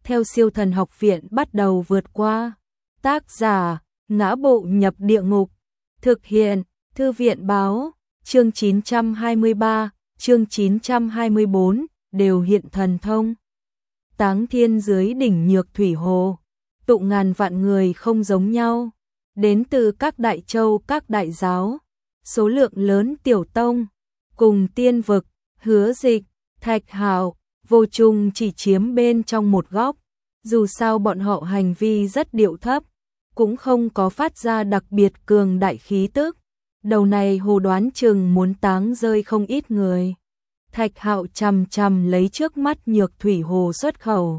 theo Siêu Thần Học Viện bắt đầu vượt qua. Tác giả: Ngã Bộ Nhập Địa Ngục. Thực hiện: Thư viện báo. Chương 923, chương 924 đều hiện thần thông. Táng thiên dưới đỉnh Nhược Thủy Hồ, tụ ngàn vạn người không giống nhau, đến từ các đại châu, các đại giáo, số lượng lớn tiểu tông, cùng tiên vực. Hứa Dịch, Thạch Hạo, Vô Trung chỉ chiếm bên trong một góc, dù sao bọn họ hành vi rất điệu thấp, cũng không có phát ra đặc biệt cường đại khí tức. Đầu này hồ đoán chừng muốn táng rơi không ít người. Thạch Hạo chằm chằm lấy trước mắt Nhược Thủy Hồ xuất khẩu.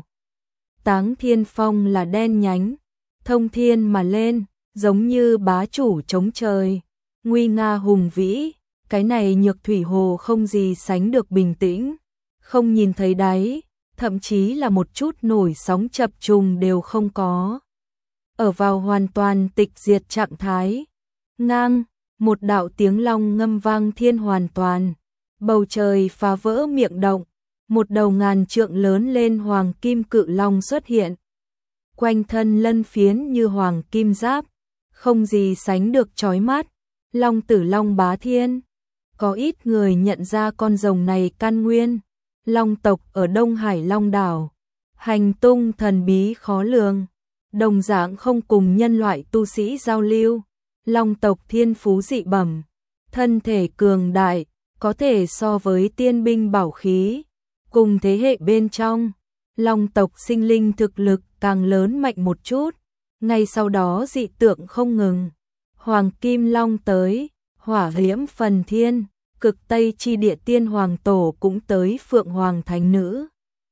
Táng Thiên Phong là đen nhánh, thông thiên mà lên, giống như bá chủ chống trời, nguy nga hùng vĩ. Cái này Nhược Thủy Hồ không gì sánh được bình tĩnh, không nhìn thấy đáy, thậm chí là một chút nổi sóng chập trùng đều không có. Ở vào hoàn toàn tịch diệt trạng thái. Ngang, một đạo tiếng long ngâm vang thiên hoàn toàn. Bầu trời phá vỡ miệng động, một đầu ngàn trượng lớn lên hoàng kim cự long xuất hiện. Quanh thân lân phiến như hoàng kim giáp, không gì sánh được chói mắt. Long tử long bá thiên. Có ít người nhận ra con rồng này căn nguyên. Long tộc ở Đông Hải Long đảo, hành tung thần bí khó lường, đồng dạng không cùng nhân loại tu sĩ giao lưu. Long tộc thiên phú dị bẩm, thân thể cường đại, có thể so với tiên binh bảo khí. Cùng thế hệ bên trong, Long tộc sinh linh thực lực càng lớn mạnh một chút. Ngay sau đó dị tượng không ngừng. Hoàng Kim Long tới, hỏa liễm phần thiên, cực Tây chi địa tiên hoàng tổ cũng tới, Phượng Hoàng Thánh Nữ.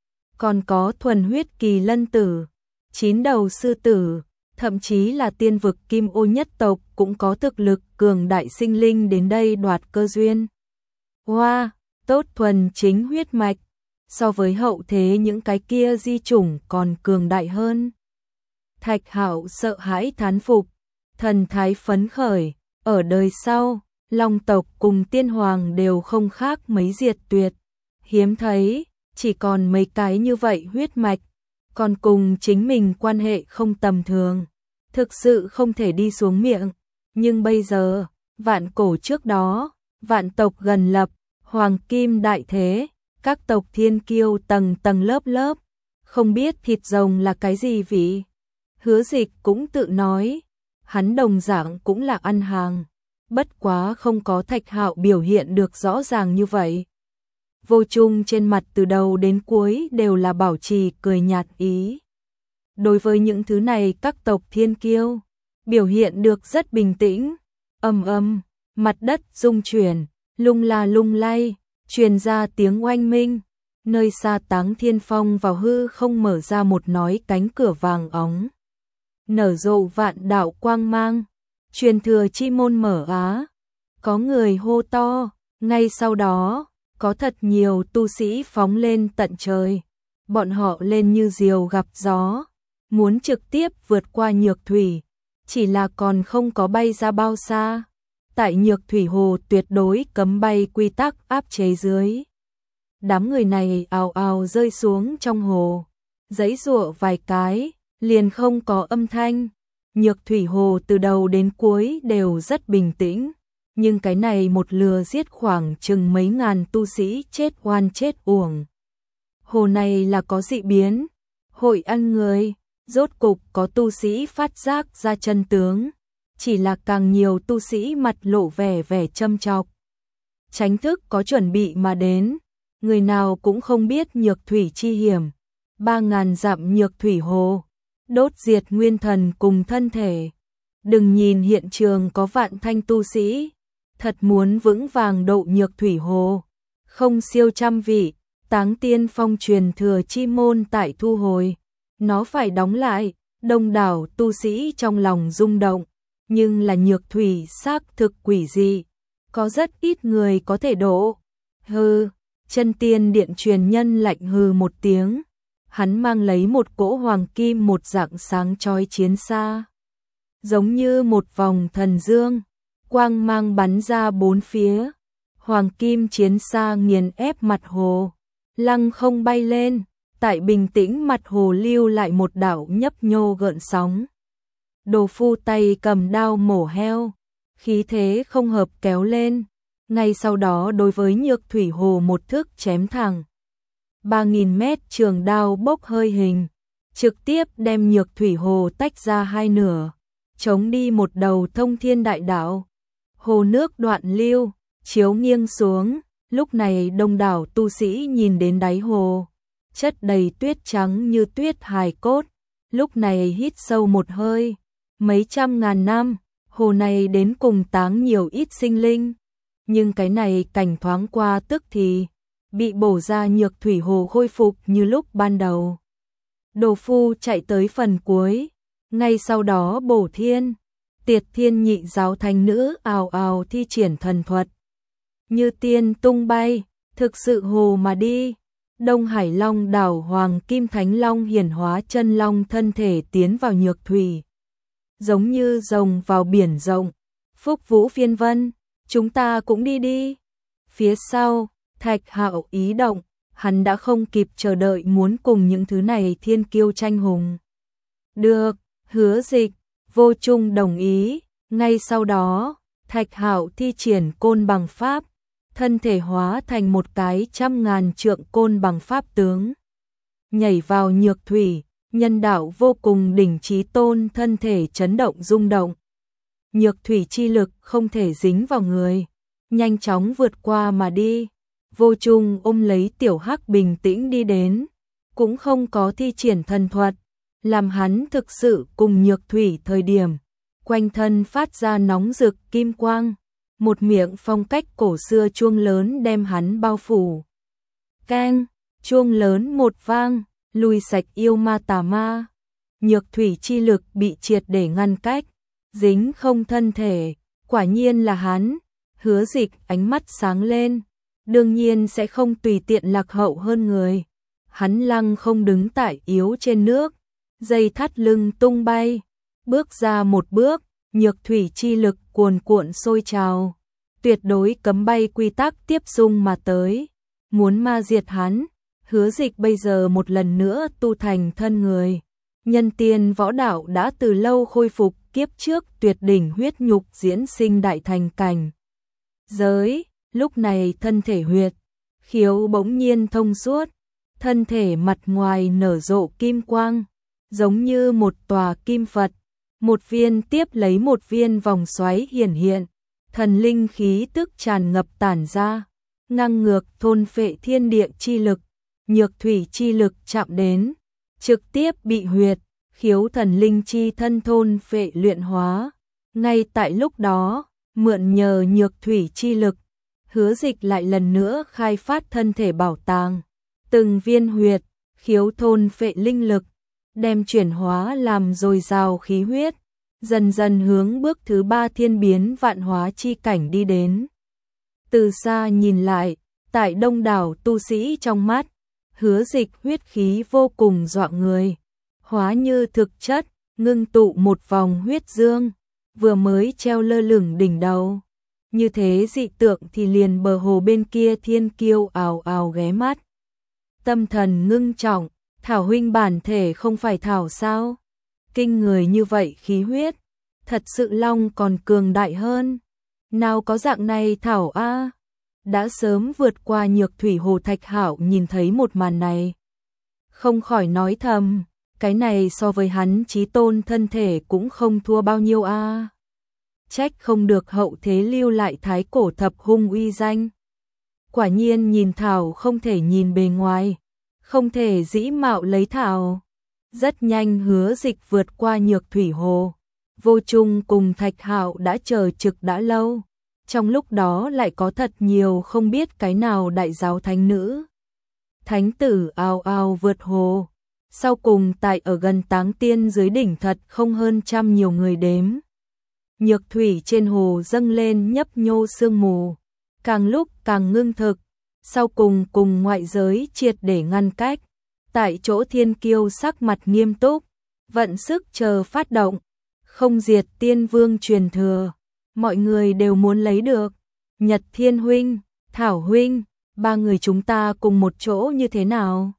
Còn có thuần huyết kỳ lân tử, 9 đầu sư tử, thậm chí là tiên vực Kim Ô nhất tộc cũng có thực lực cường đại sinh linh đến đây đoạt cơ duyên. Hoa, tốt thuần chính huyết mạch, so với hậu thế những cái kia di chủng còn cường đại hơn. Thạch Hạo sợ hãi thán phục, thần thái phấn khởi, ở đời sau, Long tộc cùng tiên hoàng đều không khác mấy diệt tuyệt. Hiếm thấy, chỉ còn mấy cái như vậy huyết mạch, còn cùng chính mình quan hệ không tầm thường. Thực sự không thể đi xuống miệng. Nhưng bây giờ, vạn cổ trước đó, vạn tộc gần lập, hoàng kim đại thế, các tộc thiên kiêu tầng tầng lớp lớp, không biết thịt rồng là cái gì vị. Hứa Dịch cũng tự nói, hắn đồng dạng cũng là ăn hàng, bất quá không có Thạch Hạo biểu hiện được rõ ràng như vậy. Vô Trung trên mặt từ đầu đến cuối đều là bảo trì cười nhạt ý. Đối với những thứ này các tộc thiên kiêu, biểu hiện được rất bình tĩnh. Ầm ầm, mặt đất rung chuyển, lung la lung lay, truyền ra tiếng oanh minh. Nơi xa Táng Thiên Phong vào hư không mở ra một nói cánh cửa vàng óng, nở rộ vạn đạo quang mang. Truyền thừa chi môn mở á. Có người hô to, ngay sau đó, có thật nhiều tu sĩ phóng lên tận trời. Bọn họ lên như diều gặp gió, muốn trực tiếp vượt qua Nhược Thủy, chỉ là còn không có bay ra bao xa. Tại Nhược Thủy Hồ tuyệt đối cấm bay quy tắc áp chế dưới, đám người này ào ào rơi xuống trong hồ, giãy giụa vài cái, liền không có âm thanh. Nhược Thủy Hồ từ đầu đến cuối đều rất bình tĩnh, nhưng cái này một lừa giết khoảng chừng mấy ngàn tu sĩ chết oan chết uổng. Hồ này là có dị biến, hội ăn người, rốt cục có tu sĩ phát giác ra chân tướng, chỉ là càng nhiều tu sĩ mặt lộ vẻ châm chọc. Tránh thức có chuẩn bị mà đến, người nào cũng không biết Nhược Thủy chi hiểm. 3000 dặm Nhược Thủy Hồ, đốt diệt nguyên thần cùng thân thể. Đừng nhìn hiện trường có vạn thanh tu sĩ, thật muốn vững vàng độ Nhược Thủy Hồ, không siêu trăm vị. Táng Tiên Phong truyền thừa chi môn tại thu hồi, nó phải đóng lại. Đông đảo tu sĩ trong lòng rung động, nhưng là Nhược Thủy xác thực quỷ dị, có rất ít người có thể độ. Hừ, Chân Tiên Điện truyền nhân lạnh hừ một tiếng, hắn mang lấy một cỗ hoàng kim một dạng sáng chói chiến xa, giống như một vòng thần dương, quang mang bắn ra bốn phía. Hoàng kim chiến xa nghiền ép mặt hồ, lăng không bay lên, tại bình tĩnh mặt hồ lưu lại một đạo nhấp nhô gợn sóng. Đồ phu tay cầm đao mổ heo, khí thế không hợp kéo lên, ngay sau đó đối với Nhược Thủy Hồ một thước chém thẳng. 3.000 mét trường đao bốc hơi hình, trực tiếp đem Nhược Thủy Hồ tách ra hai nửa, chống đi một đầu thông thiên đại đạo. Hồ nước đoạn lưu, chiếu nghiêng xuống, lúc này đông đảo tu sĩ nhìn đến đáy hồ, chất đầy tuyết trắng như tuyết hài cốt, lúc này hít sâu một hơi, mấy trăm ngàn năm, hồ này đến cùng táng nhiều ít sinh linh, nhưng cái này cảnh thoáng qua tức thì bị bổ ra. Nhược Thủy Hồ khôi phục như lúc ban đầu. Đồ phu chạy tới phần cuối, ngay sau đó bổ thiên, Tiệt Thiên nhị giáo thánh nữ ào ào thi triển thần thuật. Như tiên tung bay, thực sự hồ mà đi. Đông Hải Long đảo Hoàng Kim Thánh Long hiển hóa chân long thân thể tiến vào Nhược Thủy. Giống như rồng vào biển rộng. Phúc Vũ Phiên Vân, chúng ta cũng đi đi. Phía sau, Thạch Hạo ý động, hắn đã không kịp chờ đợi muốn cùng những thứ này thiên kiêu tranh hùng. Được, Hứa Dịch, Vô Trung đồng ý, ngay sau đó, Thạch Hạo thi triển côn bằng pháp, thân thể hóa thành một cái 100.000 trượng côn bằng pháp tướng. Nhảy vào Nhược Thủy, nhân đạo vô cùng đỉnh chí tôn thân thể chấn động rung động. Nhược Thủy chi lực không thể dính vào người, nhanh chóng vượt qua mà đi. Vô Trung ôm lấy Tiểu Hắc bình tĩnh đi đến, cũng không có thi triển thần thuật, làm hắn thực sự cùng Nhược Thủy thời điểm, quanh thân phát ra nóng rực kim quang, một miệng phong cách cổ xưa chuông lớn đem hắn bao phủ. Keng, chuông lớn một vang, lùi sạch yêu ma tà ma. Nhược Thủy chi lực bị triệt để ngăn cách, dính không thân thể, quả nhiên là hắn. Hứa Dịch ánh mắt sáng lên, đương nhiên sẽ không tùy tiện lạc hậu hơn người. Hắn lăng không đứng tại yếu trên nước, dây thắt lưng tung bay, bước ra một bước, Nhược Thủy chi lực cuồn cuộn sôi trào, tuyệt đối cấm bay quy tắc tiếp xung mà tới, muốn ma diệt hắn. Hứa Dịch bây giờ một lần nữa tu thành thân người, nhân tiên võ đạo đã từ lâu khôi phục kiếp trước tuyệt đỉnh huyết nhục diễn sinh đại thành cảnh giới, lúc này thân thể huyệt khiếu bỗng nhiên thông suốt, thân thể mặt ngoài nở rộ kim quang, giống như một tòa kim Phật, một viên tiếp lấy một viên vòng xoáy hiển hiện, thần linh khí tức tràn ngập tản ra, ngang ngược thôn phệ thiên địa chi lực. Nhược Thủy chi lực chạm đến, trực tiếp bị huyệt khiếu thần linh chi thân thôn phệ luyện hóa. Ngay tại lúc đó, mượn nhờ Nhược Thủy chi lực, Hứa Dịch lại lần nữa khai phát thân thể bảo tàng, từng viên huyệt khiếu thôn phệ linh lực, đem chuyển hóa làm dồi dào khí huyết, dần dần hướng bước thứ 3 thiên biến vạn hóa chi cảnh đi đến. Từ xa nhìn lại, tại đông đảo tu sĩ trong mắt, Hứa Dịch huyết khí vô cùng dọa người, hóa như thực chất, ngưng tụ một vòng huyết dương, vừa mới treo lơ lửng đỉnh đầu. Như thế dị tượng thì liền bờ hồ bên kia thiên kiêu ào ào ghé mắt. Tâm thần ngưng trọng, Thảo huynh bản thể không phải Thảo sao? Kinh người như vậy khí huyết, thật sự Long còn cường đại hơn. Nào có dạng này Thảo a. Đã sớm vượt qua Nhược Thủy Hồ Thạch Hạo nhìn thấy một màn này, không khỏi nói thầm, cái này so với hắn chí tôn thân thể cũng không thua bao nhiêu a. Trách không được hậu thế lưu lại thái cổ thập hung uy danh. Quả nhiên nhìn Thảo không thể nhìn bề ngoài, không thể dĩ mạo lấy Thảo. Rất nhanh Hứa Dịch vượt qua Nhược Thủy Hồ, Vô Trung cùng Thạch Hạo đã chờ trực đã lâu. Trong lúc đó lại có thật nhiều không biết cái nào đại giáo thánh nữ. Thánh tử ào ào vượt hồ, sau cùng tại ở gần Táng Tiên dưới đỉnh thật không hơn 100 nhiều người đếm. Nhược Thủy trên hồ dâng lên nhấp nhô sương mù, càng lúc càng ngưng thực, sau cùng cùng ngoại giới triệt để ngăn cách. Tại chỗ thiên kiêu sắc mặt nghiêm túc, vận sức chờ phát động, không diệt tiên vương truyền thừa. Mọi người đều muốn lấy được. Nhật Thiên huynh, Thảo huynh, ba người chúng ta cùng một chỗ như thế nào?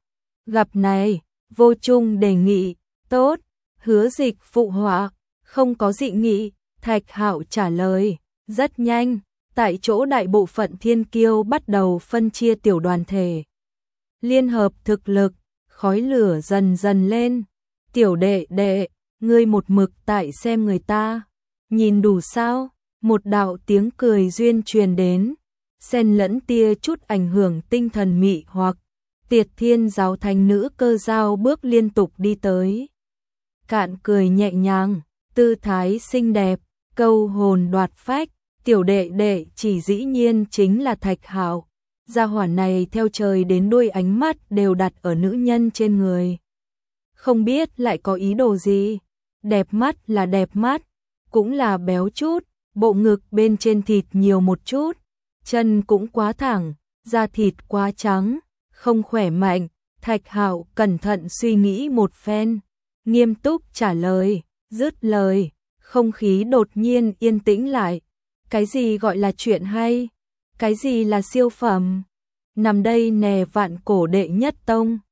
Gặp này, Vô Trung đề nghị, tốt, Hứa Dịch phụ họa, không có dị nghị, Thạch Hạo trả lời, rất nhanh, tại chỗ đại bộ phận thiên kiêu bắt đầu phân chia tiểu đoàn thể. Liên hợp thực lực, khói lửa dần dần lên, tiểu đệ đệ, ngươi một mực tại xem người ta, nhìn đủ sao, một đạo tiếng cười duyên truyền đến, xen lẫn tia chút ảnh hưởng tinh thần mị hoặc. Tiệt Thiên giáo thánh nữ Cơ Dao bước liên tục đi tới. Cạn cười nhẹ nhàng, tư thái xinh đẹp, câu hồn đoạt phách, tiểu đệ đệ chỉ dĩ nhiên chính là Thạch Hạo. Gia hỏa này theo trời đến đuôi ánh mắt đều đặt ở nữ nhân trên người. Không biết lại có ý đồ gì, đẹp mắt là đẹp mắt, cũng là béo chút, bộ ngực bên trên thịt nhiều một chút, chân cũng quá thẳng, da thịt quá trắng. Không khỏe mạnh, Thạch Hạo cẩn thận suy nghĩ một phen, nghiêm túc trả lời, dứt lời, không khí đột nhiên yên tĩnh lại. Cái gì gọi là chuyện hay? Cái gì là siêu phẩm? Nằm đây nè vạn cổ đệ nhất tông,